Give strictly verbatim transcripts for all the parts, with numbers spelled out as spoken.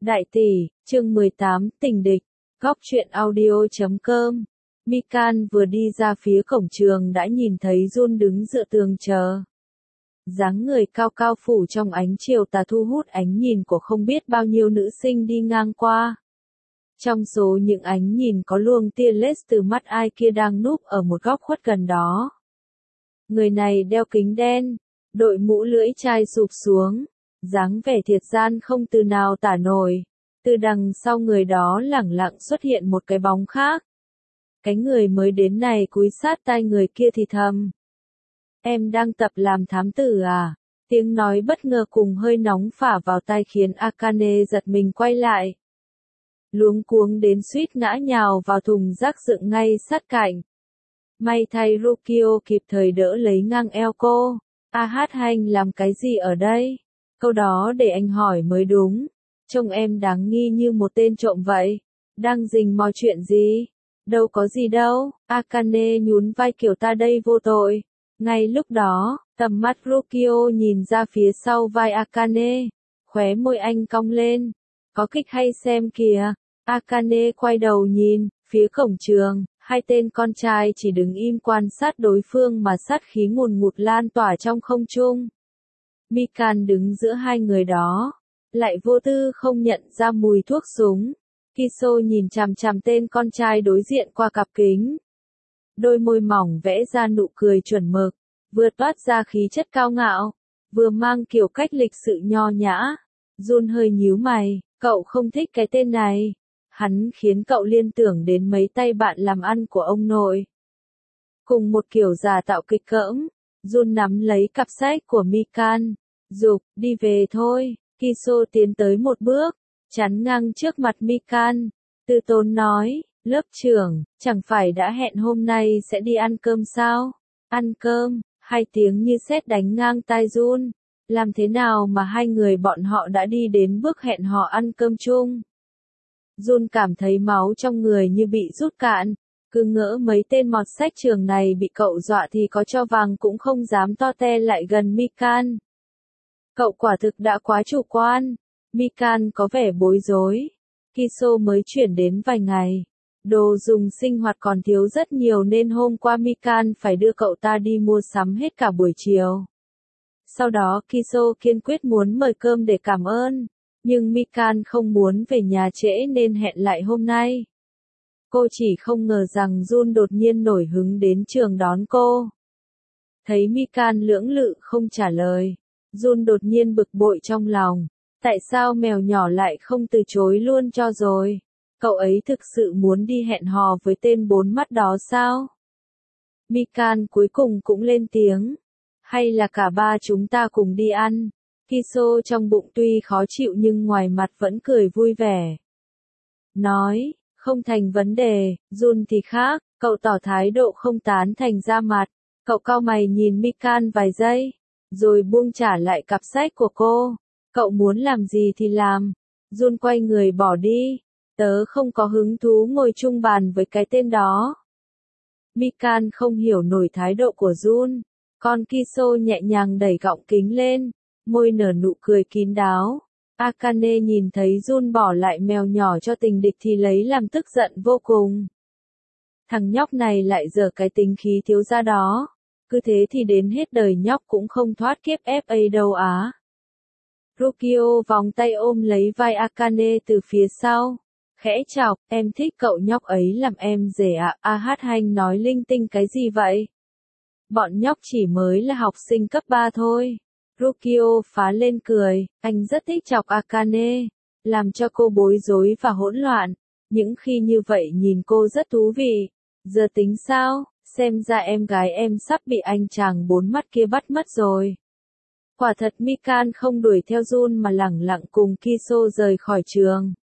Đại tỷ, chương mười tám, tình địch, góc truyện audio chấm com. Mikan vừa đi ra phía cổng trường đã nhìn thấy Jun đứng dựa tường chờ. Dáng người cao cao phủ trong ánh chiều tà thu hút ánh nhìn của không biết bao nhiêu nữ sinh đi ngang qua. Trong số những ánh nhìn có luồng tia lết từ mắt ai kia đang núp ở một góc khuất gần đó. Người này đeo kính đen, đội mũ lưỡi chai sụp xuống, dáng vẻ thiệt gian không từ nào tả nổi. Từ đằng sau người đó lẳng lặng xuất hiện một cái bóng khác. Cái người mới đến này cúi sát tai người kia thì thầm. Em đang tập làm thám tử à? Tiếng nói bất ngờ cùng hơi nóng phả vào tai khiến Akane giật mình quay lại. Luống cuống đến suýt ngã nhào vào thùng rác dựng ngay sát cạnh. May thay Rukio kịp thời đỡ lấy ngang eo cô. A hát Hành làm cái gì ở đây? Câu đó để anh hỏi mới đúng. Trông em đáng nghi như một tên trộm vậy. Đang rình mò chuyện gì? Đâu có gì đâu. Akane nhún vai kiểu ta đây vô tội. Ngay lúc đó, tầm mắt Rukio nhìn ra phía sau vai Akane. Khóe môi anh cong lên. Có kịch hay xem kìa. Akane quay đầu nhìn, phía cổng trường, hai tên con trai chỉ đứng im quan sát đối phương mà sát khí ngùn ngụt lan tỏa trong không trung. Mikan đứng giữa hai người đó, lại vô tư không nhận ra mùi thuốc súng. Kiso nhìn chằm chằm tên con trai đối diện qua cặp kính. Đôi môi mỏng vẽ ra nụ cười chuẩn mực, vừa toát ra khí chất cao ngạo, vừa mang kiểu cách lịch sự nho nhã. Jun hơi nhíu mày, cậu không thích cái tên này. Hắn khiến cậu liên tưởng đến mấy tay bạn làm ăn của ông nội. Cùng một kiểu giả tạo kịch cỡm, Jun nắm lấy cặp sách của Mikan, giục, đi về thôi. Kiso tiến tới một bước, chắn ngang trước mặt Mikan, từ tốn nói, lớp trưởng, chẳng phải đã hẹn hôm nay sẽ đi ăn cơm sao? Ăn cơm, hai tiếng như sét đánh ngang tai Jun. Làm thế nào mà hai người bọn họ đã đi đến bước hẹn hò ăn cơm chung? Jun cảm thấy máu trong người như bị rút cạn, cứ ngỡ mấy tên mọt sách trường này bị cậu dọa thì có cho vàng cũng không dám to te lại gần Mikan. Cậu quả thực đã quá chủ quan. Mikan có vẻ bối rối. Kiso mới chuyển đến vài ngày. Đồ dùng sinh hoạt còn thiếu rất nhiều nên hôm qua Mikan phải đưa cậu ta đi mua sắm hết cả buổi chiều. Sau đó Kiso kiên quyết muốn mời cơm để cảm ơn. Nhưng Mikan không muốn về nhà trễ nên hẹn lại hôm nay. Cô chỉ không ngờ rằng Jun đột nhiên nổi hứng đến trường đón cô. Thấy Mikan lưỡng lự không trả lời, Jun đột nhiên bực bội trong lòng. Tại sao mèo nhỏ lại không từ chối luôn cho rồi? Cậu ấy thực sự muốn đi hẹn hò với tên bốn mắt đó sao? Mikan cuối cùng cũng lên tiếng. Hay là cả ba chúng ta cùng đi ăn? Kiso trong bụng tuy khó chịu nhưng ngoài mặt vẫn cười vui vẻ. Nói, không thành vấn đề. Jun thì khác, cậu tỏ thái độ không tán thành ra mặt. Cậu cau mày nhìn Mikan vài giây, rồi buông trả lại cặp sách của cô. Cậu muốn làm gì thì làm. Jun quay người bỏ đi. Tớ không có hứng thú ngồi chung bàn với cái tên đó. Mikan không hiểu nổi thái độ của Jun. Còn Kiso nhẹ nhàng đẩy gọng kính lên, môi nở nụ cười kín đáo. Akane nhìn thấy Jun bỏ lại mèo nhỏ cho tình địch thì lấy làm tức giận vô cùng. Thằng nhóc này lại giở cái tính khí thiếu gia đó. Cứ thế thì đến hết đời nhóc cũng không thoát kiếp ép a đâu á. Rukio vòng tay ôm lấy vai Akane từ phía sau. Khẽ chọc, em thích cậu nhóc ấy làm em rể ạ. A hát Hành nói linh tinh cái gì vậy? Bọn nhóc chỉ mới là học sinh cấp ba thôi. Rukio phá lên cười, anh rất thích chọc Akane, làm cho cô bối rối và hỗn loạn. Những khi như vậy nhìn cô rất thú vị. Giờ tính sao? Xem ra em gái em sắp bị anh chàng bốn mắt kia bắt mất rồi. Quả thật Mikan không đuổi theo Jun mà lẳng lặng cùng Kiso rời khỏi trường.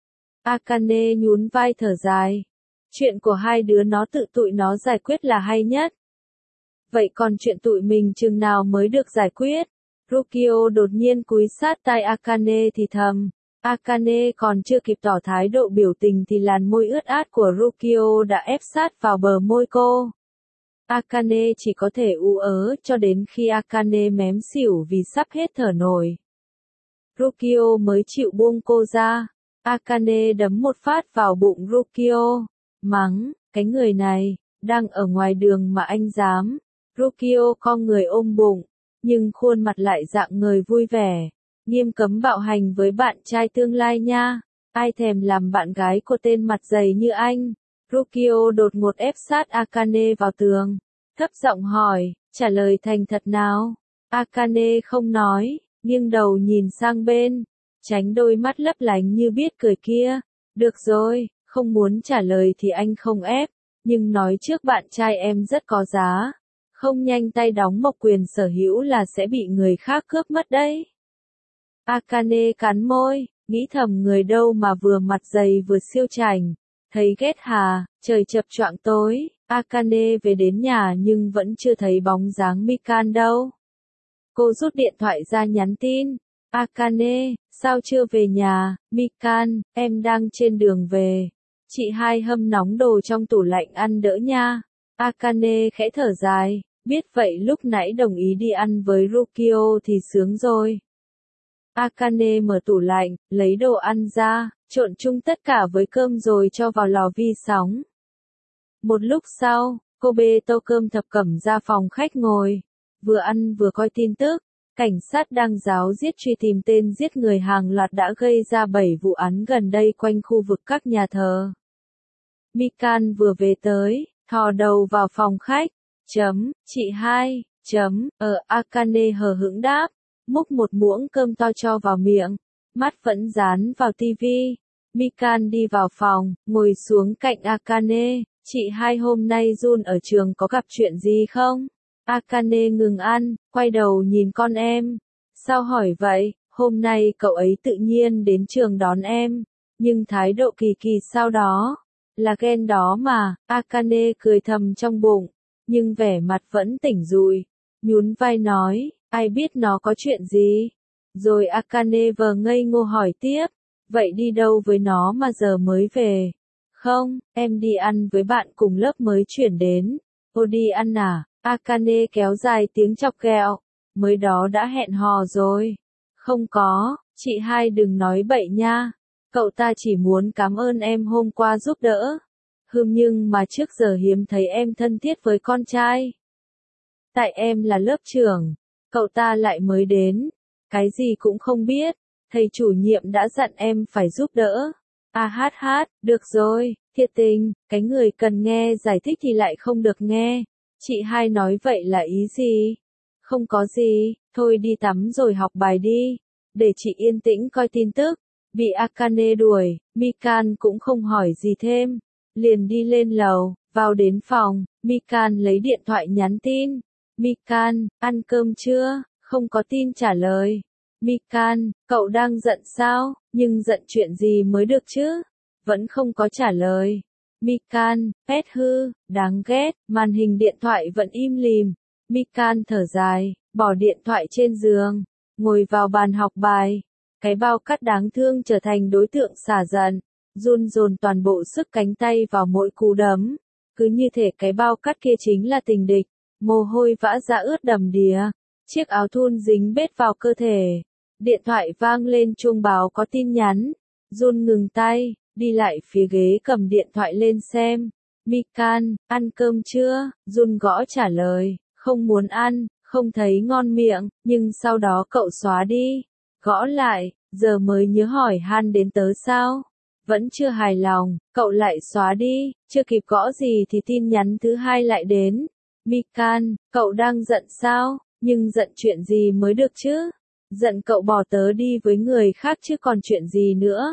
Akane nhún vai thở dài. Chuyện của hai đứa nó tự tụi nó giải quyết là hay nhất. Vậy còn chuyện tụi mình chừng nào mới được giải quyết? Rukio đột nhiên cúi sát tai Akane thì thầm. Akane còn chưa kịp tỏ thái độ biểu tình thì làn môi ướt át của Rukio đã ép sát vào bờ môi cô. Akane chỉ có thể ú ớ cho đến khi Akane mém xỉu vì sắp hết thở nổi. Rukio mới chịu buông cô ra. Akane đấm một phát vào bụng Rukio, mắng, cái người này, đang ở ngoài đường mà anh dám. Rukio cong người ôm bụng, nhưng khuôn mặt lại dạng người vui vẻ. Nghiêm cấm bạo hành với bạn trai tương lai nha. Ai thèm làm bạn gái của tên mặt dày như anh. Rukio đột ngột ép sát Akane vào tường. Thấp giọng hỏi, trả lời thành thật nào. Akane không nói, nghiêng đầu nhìn sang bên, tránh đôi mắt lấp lánh như biết cười kia. Được rồi, không muốn trả lời thì anh không ép, nhưng nói trước bạn trai em rất có giá. Không nhanh tay đóng mộc quyền sở hữu là sẽ bị người khác cướp mất đấy. Akane cắn môi, nghĩ thầm người đâu mà vừa mặt dày vừa siêu chảnh. Thấy ghét hà, trời chập choạng tối, Akane về đến nhà nhưng vẫn chưa thấy bóng dáng Mikan đâu. Cô rút điện thoại ra nhắn tin. Akane, sao chưa về nhà? Mikan, em đang trên đường về. Chị hai hâm nóng đồ trong tủ lạnh ăn đỡ nha. Akane khẽ thở dài, biết vậy lúc nãy đồng ý đi ăn với Rukio thì sướng rồi. Akane mở tủ lạnh, lấy đồ ăn ra, trộn chung tất cả với cơm rồi cho vào lò vi sóng. Một lúc sau, cô bê tô cơm thập cẩm ra phòng khách ngồi, vừa ăn vừa coi tin tức. Cảnh sát đang ráo riết truy tìm tên giết người hàng loạt đã gây ra bảy vụ án gần đây quanh khu vực các nhà thờ. Mikan vừa về tới, thò đầu vào phòng khách. Chấm, chị hai, chấm, ở Akane hờ hững đáp, múc một muỗng cơm to cho vào miệng, mắt vẫn dán vào tivi. Mikan đi vào phòng, ngồi xuống cạnh Akane, chị hai hôm nay Jun ở trường có gặp chuyện gì không? Akane ngừng ăn, quay đầu nhìn con em. Sao hỏi vậy, hôm nay cậu ấy tự nhiên đến trường đón em, nhưng thái độ kỳ kỳ sau đó, là ghen đó mà. Akane cười thầm trong bụng, nhưng vẻ mặt vẫn tỉnh rụi, nhún vai nói, ai biết nó có chuyện gì. Rồi Akane vờ ngây ngô hỏi tiếp, vậy đi đâu với nó mà giờ mới về? Không, em đi ăn với bạn cùng lớp mới chuyển đến. Ô đi ăn à? Akane kéo dài tiếng chọc ghẹo, mới đó đã hẹn hò rồi. Không có, chị hai đừng nói bậy nha. Cậu ta chỉ muốn cảm ơn em hôm qua giúp đỡ. Hừm nhưng mà trước giờ hiếm thấy em thân thiết với con trai. Tại em là lớp trưởng, cậu ta lại mới đến. Cái gì cũng không biết, thầy chủ nhiệm đã dặn em phải giúp đỡ. À hát hát, được rồi, thiệt tình, cái người cần nghe giải thích thì lại không được nghe. Chị hai nói vậy là ý gì? Không có gì, thôi đi tắm rồi học bài đi. Để chị yên tĩnh coi tin tức. Bị Akane đuổi, Mikan cũng không hỏi gì thêm. Liền đi lên lầu, vào đến phòng, Mikan lấy điện thoại nhắn tin. Mikan, ăn cơm chưa? Không có tin trả lời. Mikan, cậu đang giận sao? Nhưng giận chuyện gì mới được chứ? Vẫn không có trả lời. Mikan, pet hư, đáng ghét, màn hình điện thoại vẫn im lìm. Mikan thở dài, bỏ điện thoại trên giường, ngồi vào bàn học bài. Cái bao cát đáng thương trở thành đối tượng xả giận, run rồn toàn bộ sức cánh tay vào mỗi cú đấm. Cứ như thể cái bao cát kia chính là tình địch, mồ hôi vã ra ướt đầm đìa. Chiếc áo thun dính bết vào cơ thể. Điện thoại vang lên chuông báo có tin nhắn. Jun ngừng tay, đi lại phía ghế cầm điện thoại lên xem. Mikan, ăn cơm chưa? Jun gõ trả lời, không muốn ăn, không thấy ngon miệng, nhưng sau đó cậu xóa đi. Gõ lại, giờ mới nhớ hỏi han đến tớ sao? Vẫn chưa hài lòng, cậu lại xóa đi, chưa kịp gõ gì thì tin nhắn thứ hai lại đến. Mikan, cậu đang giận sao? Nhưng giận chuyện gì mới được chứ? Giận cậu bỏ tớ đi với người khác chứ còn chuyện gì nữa?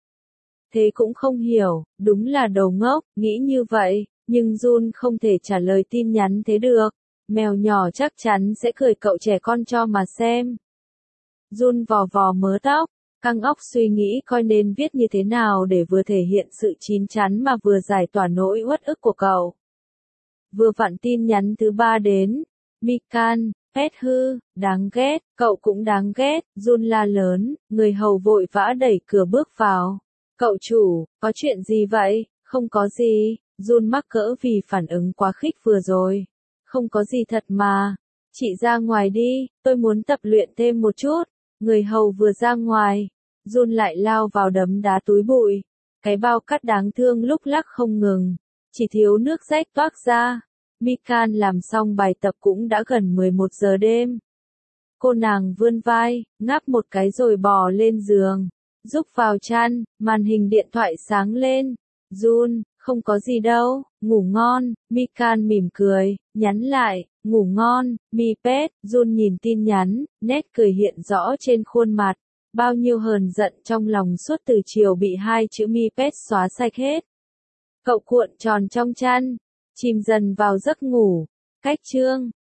Thế cũng không hiểu, đúng là đầu ngốc, nghĩ như vậy, nhưng Jun không thể trả lời tin nhắn thế được. Mèo nhỏ chắc chắn sẽ cười cậu trẻ con cho mà xem. Jun vò vò mớ tóc, căng óc suy nghĩ coi nên viết như thế nào để vừa thể hiện sự chín chắn mà vừa giải tỏa nỗi uất ức của cậu. Vừa vặn tin nhắn thứ ba đến. Mikan, pet hư, đáng ghét, cậu cũng đáng ghét, Jun la lớn, người hầu vội vã đẩy cửa bước vào. Cậu chủ, có chuyện gì vậy? Không có gì, Jun mắc cỡ vì phản ứng quá khích vừa rồi. Không có gì thật mà. Chị ra ngoài đi, tôi muốn tập luyện thêm một chút. Người hầu vừa ra ngoài, Jun lại lao vào đấm đá túi bụi. Cái bao cát đáng thương lúc lắc không ngừng, chỉ thiếu nước rách toác ra. Mikan làm xong bài tập cũng đã gần mười một giờ đêm. Cô nàng vươn vai, ngáp một cái rồi bò lên giường, rúc vào chăn, màn hình điện thoại sáng lên. Jun, không có gì đâu, ngủ ngon. Mikan mỉm cười, nhắn lại, ngủ ngon, mi pet. Jun nhìn tin nhắn, nét cười hiện rõ trên khuôn mặt. Bao nhiêu hờn giận trong lòng suốt từ chiều bị hai chữ mi pet xóa sạch hết. Cậu cuộn tròn trong chăn, chìm dần vào giấc ngủ. Cách chương